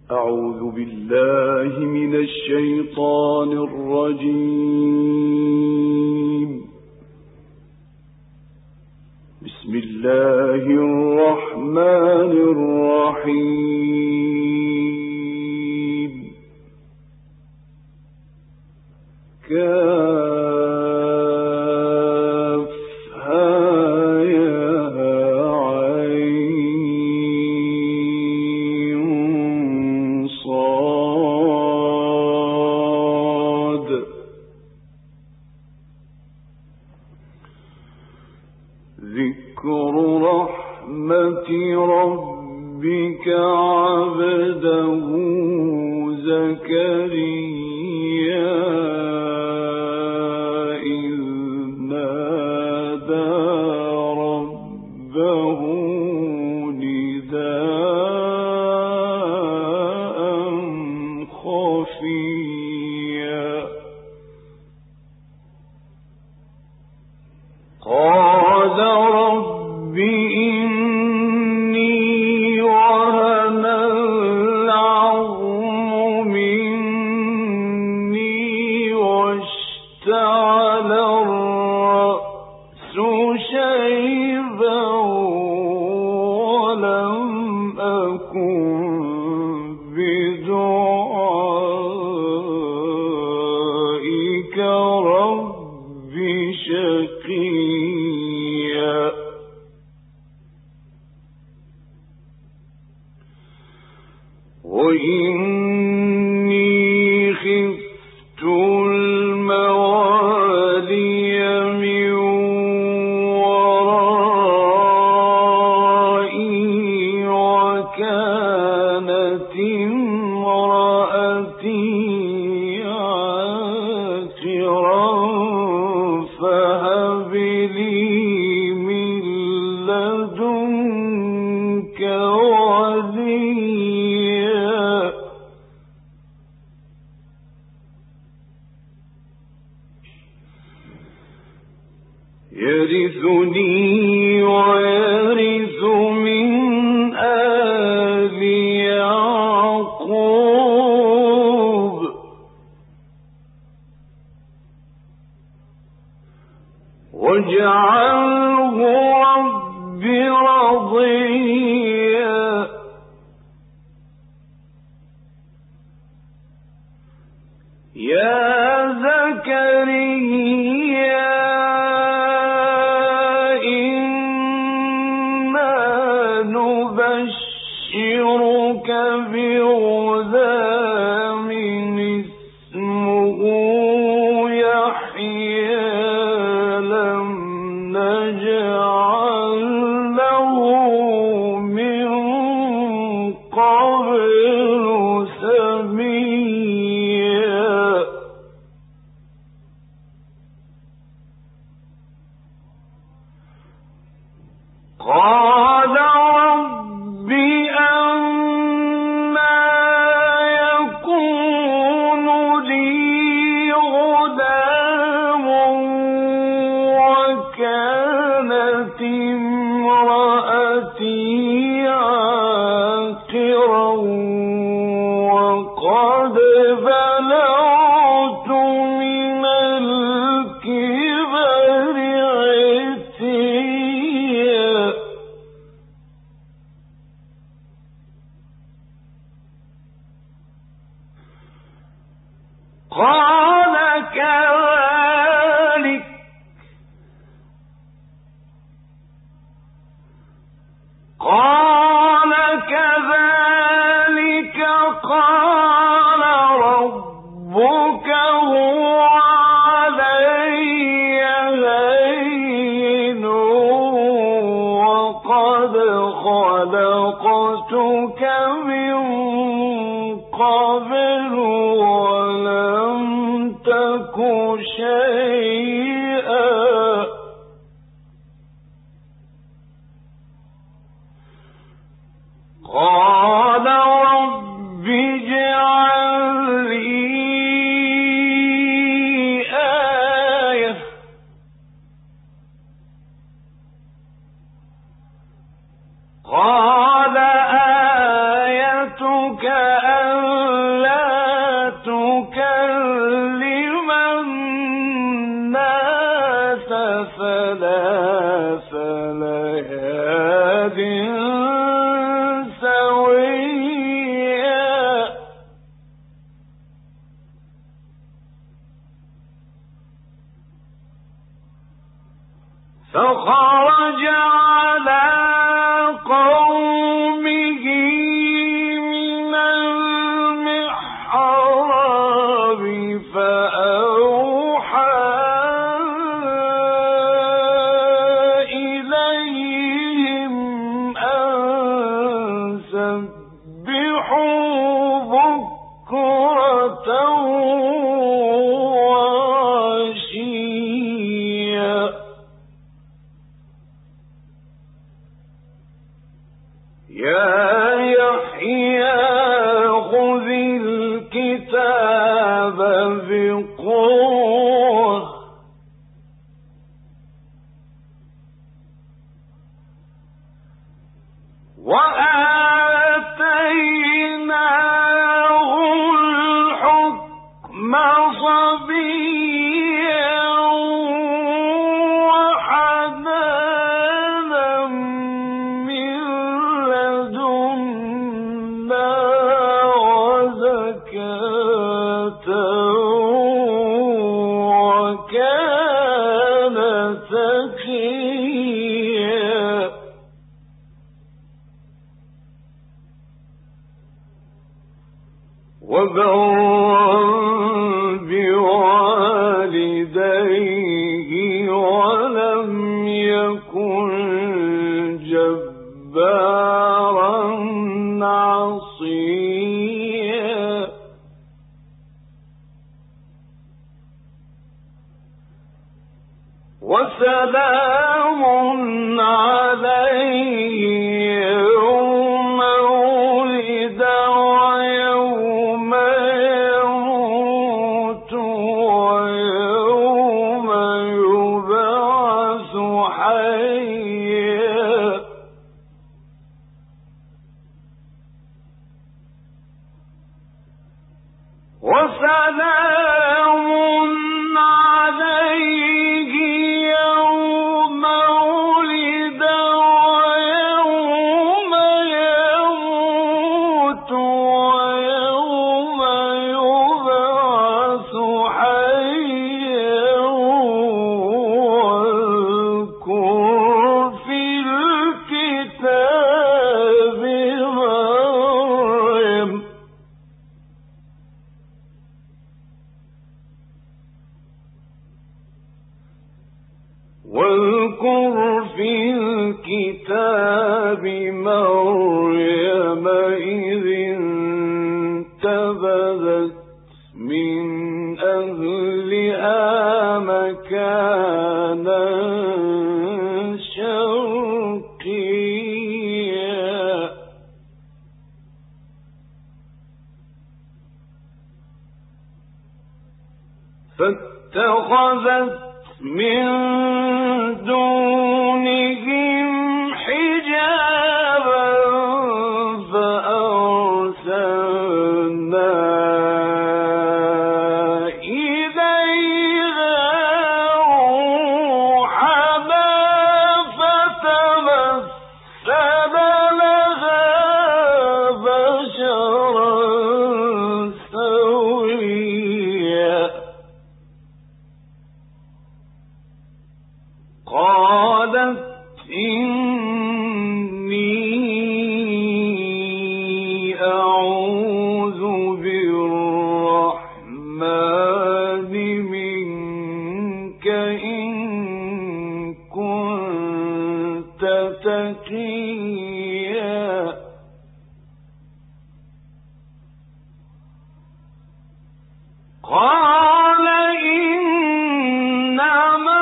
أعوذ بالله من الشيطان الرجيم. بسم الله الرحمن الرحيم. ذكر رحمة ربك عبده زكريا إذ نادى ربه نداء خفيا قال رب إني وهن العظم مني واشتعل الرأس شيبا ولم أكن بدعائك رب شقيا وإني خفت الموالي من ورائي وكانت امرأتي عاقرا فهب لي من لدنك وليا يرثني ويرث من آل يعقوب واجعله رب رضيا يا زكريا إنا نبشرك بغلام اسمه يحيى لم نجعل له من قبل سميا قال رب أنى يكون لي غلام وكانت امرأتي عاقرا وقد بلغت من الكبر عتيا قال كذلك قال ربك هو علي هين وقد خلقتك من قبل ولم تك شيئا قال رب اجعل لي آية قال آيتك ألا تكلم الناس 3 ليال سويا فخرج على قومه من المحراب فأوحى إليهم أن سبحوا بكرة وعشيا يا يحيى خذ الكتاب بقوة وآتيناه الحكم صبيا وحنانا من لدنا وزكاة وكان تقيا وبرا بوالديه ولم يكن جبارا عصيا وسلام عليه يوم ولد ويوم يموت ويوم يبعث حيا وسلام عليه يوم ولد ويوم يموت ويوم يبعث حيا واذكر في الكتاب مريم واذكر في الكتاب مريم إذ انتبذت من أهلها مكانا شرقيا فاتخذت من دونهم حجابا فأرسلنا إليها روحنا فتمثل لها بشرا سويا قالت إني أعوذ بالرحمن منك إن كنت تقيا قال إنما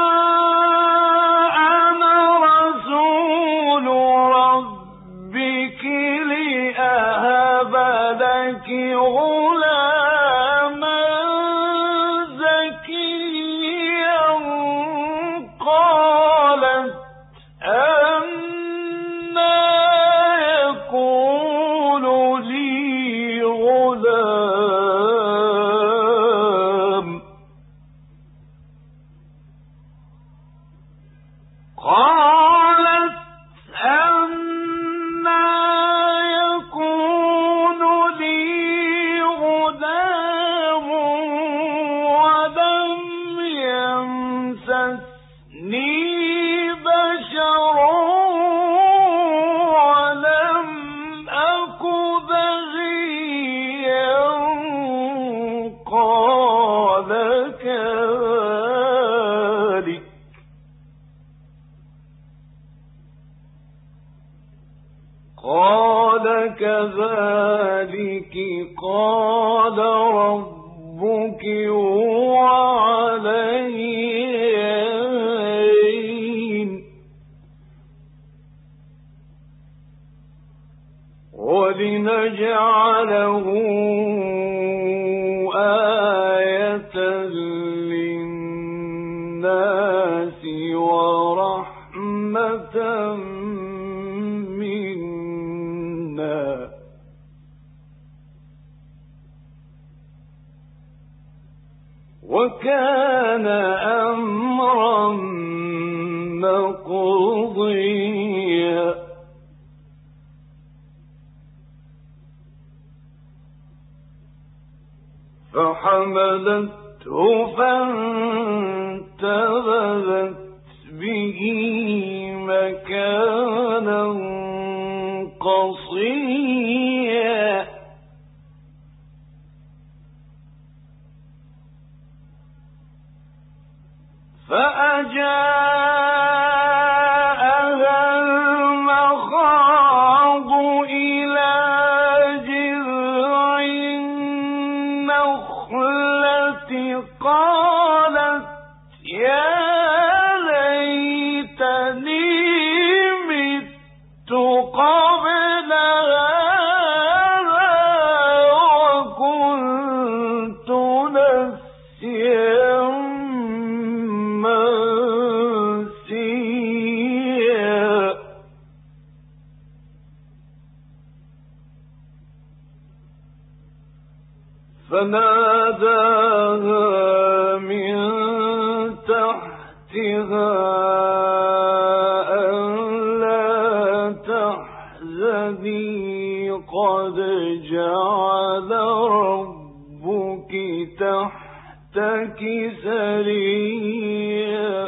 غلاما زكيا قالت أنى يكون لي غلام قالت أنى يكون لي غلام ولم يمسسني بشر ولم أك بغيا قال كذلك قال ربك هو علي هين ولنجعله آية للناس ورحمة منا وكان أمرا مقضيا فحملته فانتبذت به مكانا قصيا فأجاءها المخاض إلى جذع النخلة قالت يا ليتني مت قبل هذا وكنت نسيا منسيا فناداها من تحتها ألا تحزني قد جعل ربك تحتك سريا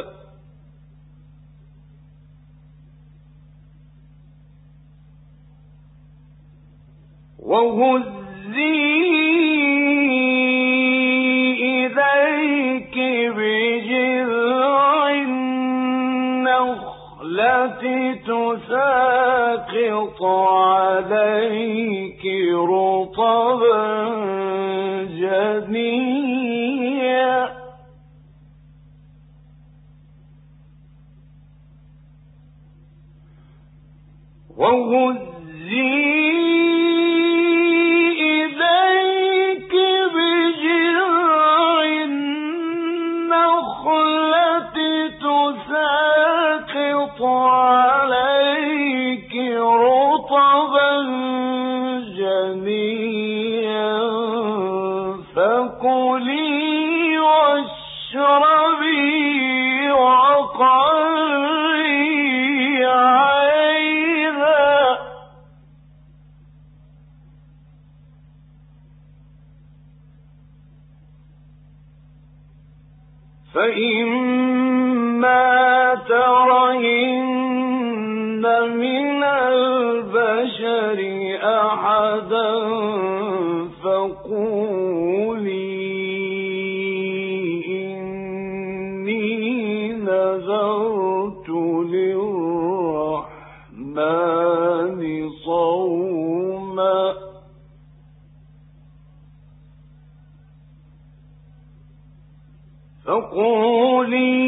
وهزي إليك بجذع النخلة تساقط عليك رطبا جنيا وهزي إليك بجذع النخلة تساقط عليك رطبا جنيا فكلي واشربي وقري عينا فإما ترين من البشر أحدا فقولي إني نذرت للرحمن صوما فقولي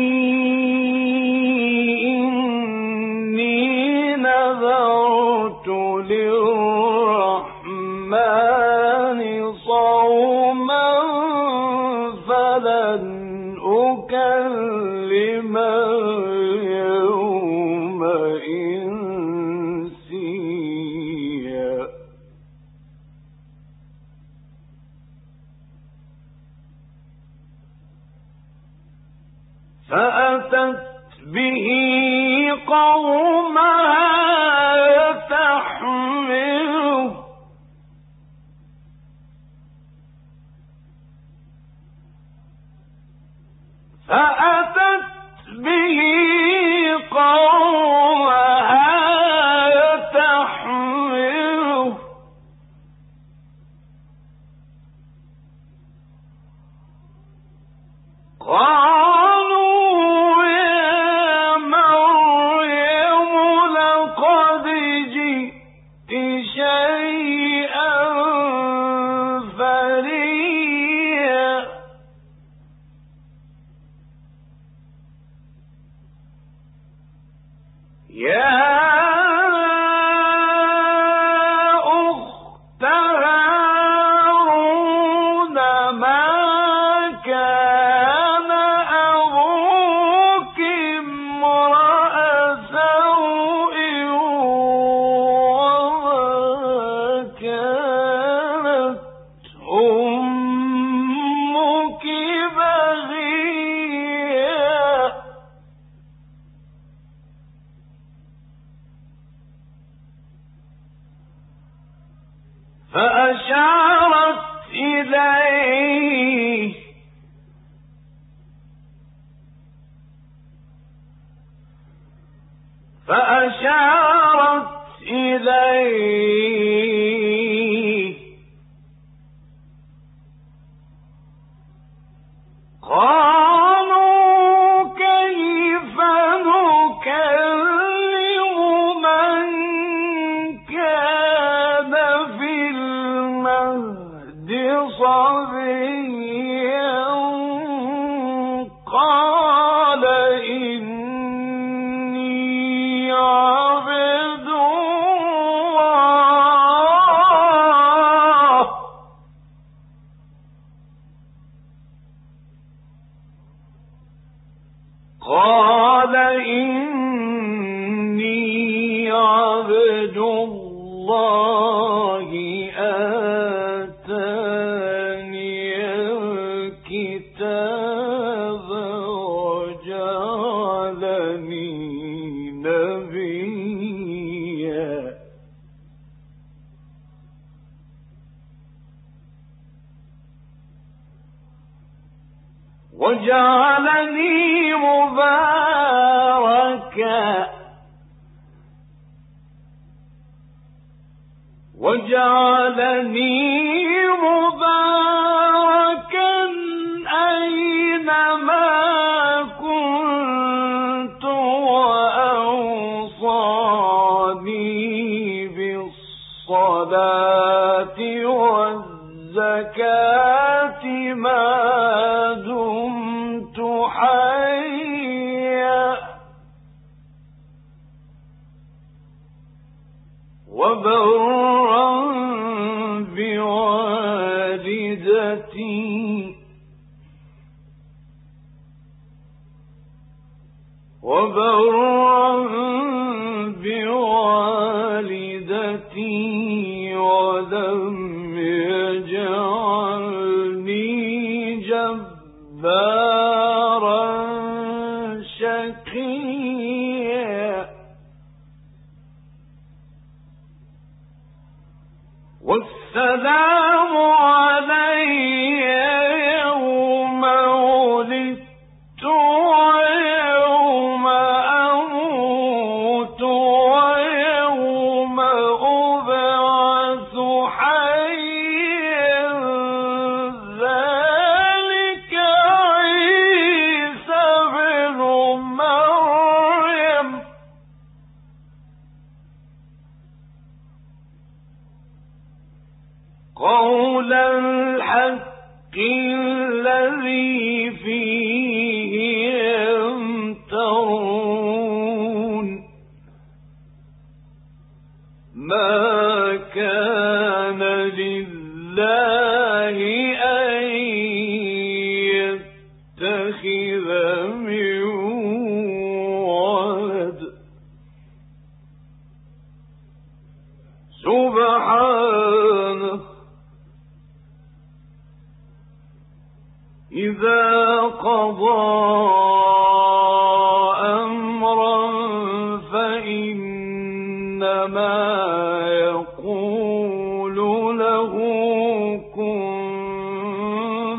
إني نذرت للرحمن صوما فلن أكلم اليوم إنسيا فأتت به قومها تحمله قالوا يا مريم لقد جئت شيئا فريا يا فأشارت إليه قالوا كيف نكلم من كان في المهد صبيا قال إني عبد الله آتاني الكتاب وجعلني نبيا وجعلني مباركا أينما كنت وأوصاني بالصلاة والزكاة ما دمت حيا وبرا بوالدتي ولم يجعلني جبارا شقيا والسلام علي يوم ولدت ويوم أموت ويوم أبعث حيا ذلك عيسى بن مريم قول الحق الذي فيه يمترون ما كان لله أن يتخذ من ولد سبحانه إذا قضى كن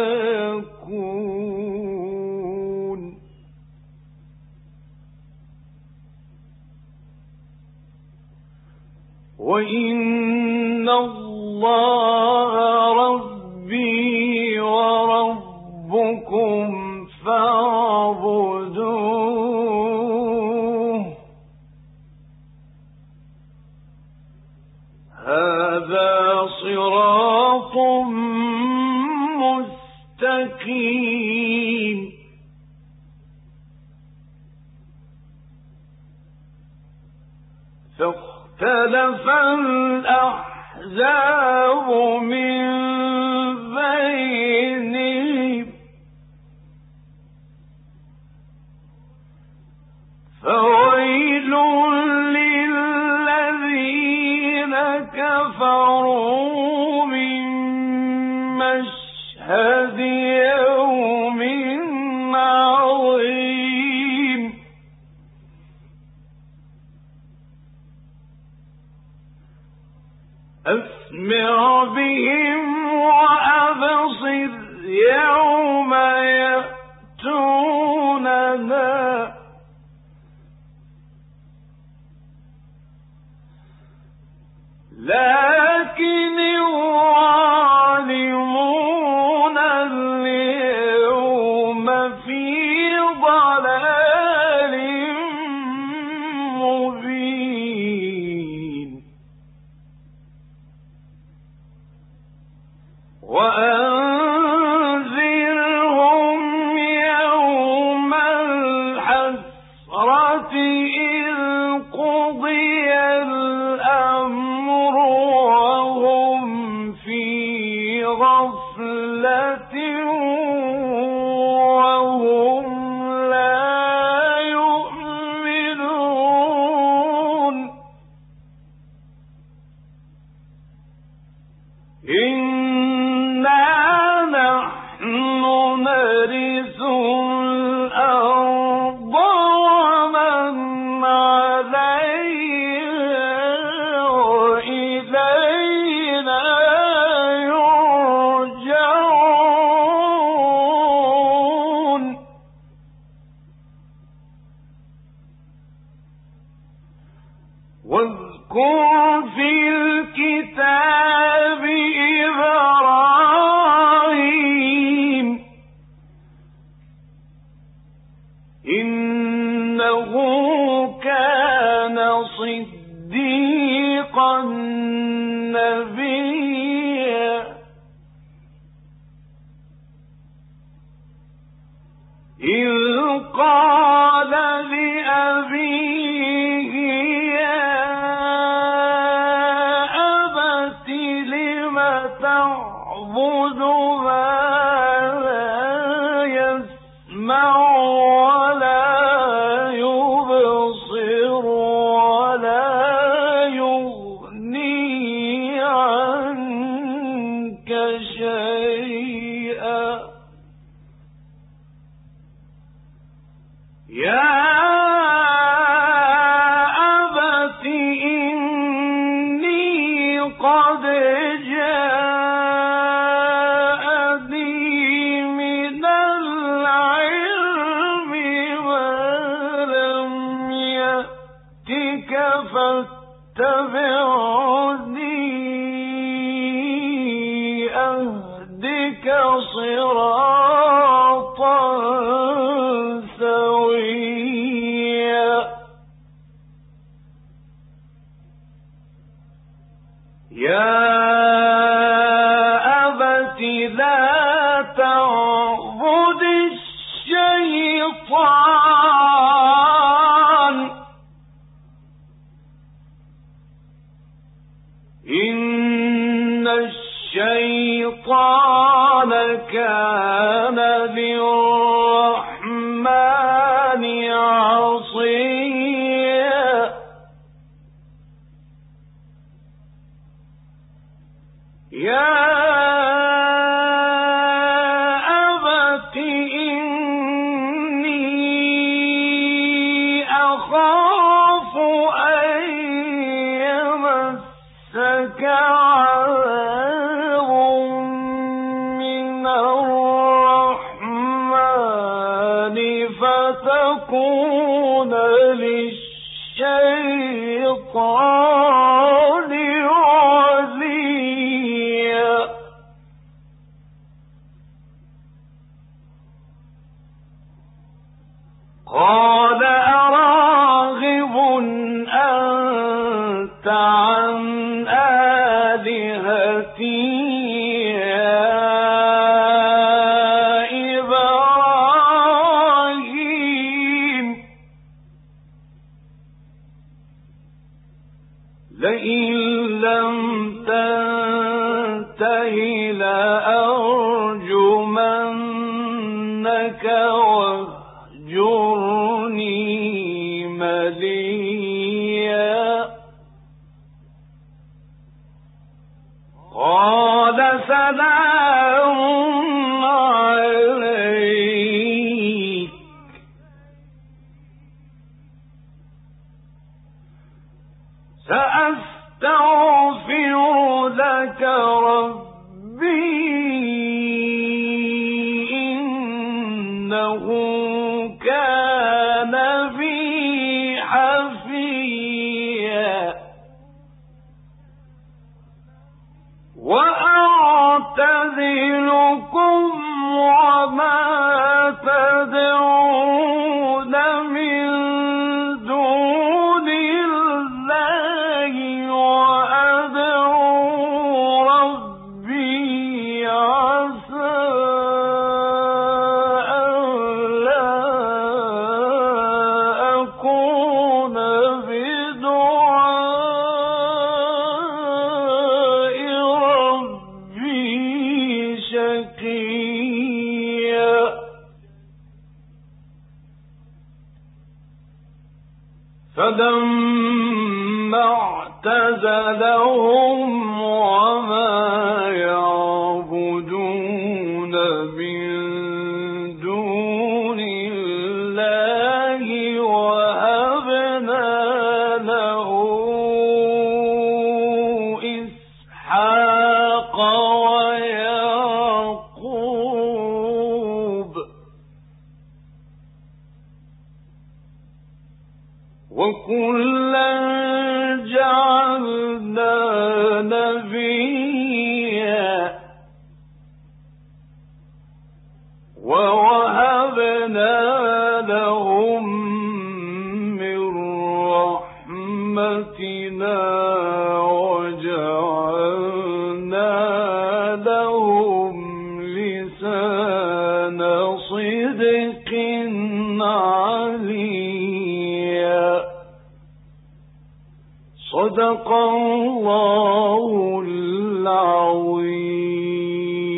فيكون. وإن الله ربي وربكم فاعبدوه هذا صراط مستقيم. فاختلف الأحزاب من بينهم فويل للذين كفروا من مشهد يوم عظيم. أسمع بهم وأبصر يوم يأتوننا لكن الظالمون اليوم في ضلال مبين. وأنذرهم يوم الحسرة إذ قضي الأمر وهم في غفلة وهم لا يؤمنون. إنا نحن نرث الأرض ومن عليها وإلينا يرجعون. واذكر في الكتاب إبراهيم إنه كان صديقا نبيا إذ قال لأبيه يا أبت لم تعبد ما لا يسمع ولا يبصر ولا يغني عنك شيئا. يا أبت إني قد جاءني من العلم ما لم يأتك فاتبعني أهدك صراطا سويا. يا أبت لا تعبد الشيطان إن الشيطان كان للرحمن عصيا. يا أبت إني أخاف أن يمسك عذاب يكون للشيطان وليا. قال أراغب أنت عن آلهتي يا إبراهيم؟ لئن لم تنته لأرجمنك واهجرني مليا. قال سلام عليك، سأستغفر لك ربي إنه كان بي حفيا. وأعتزلكم وما تدعون من دون الله وأدعو ربي عسى ألا أكون بدعاء ربي شقيا. فلما اعتزلهم وما يعبدون من دون الله وهبنا له إسحاق ويعقوب وكلا جعلنا نبيا ووهبنا لهم من رحمتنا وجعلنا لهم لسان صدق عليا. صدق الله العظيم.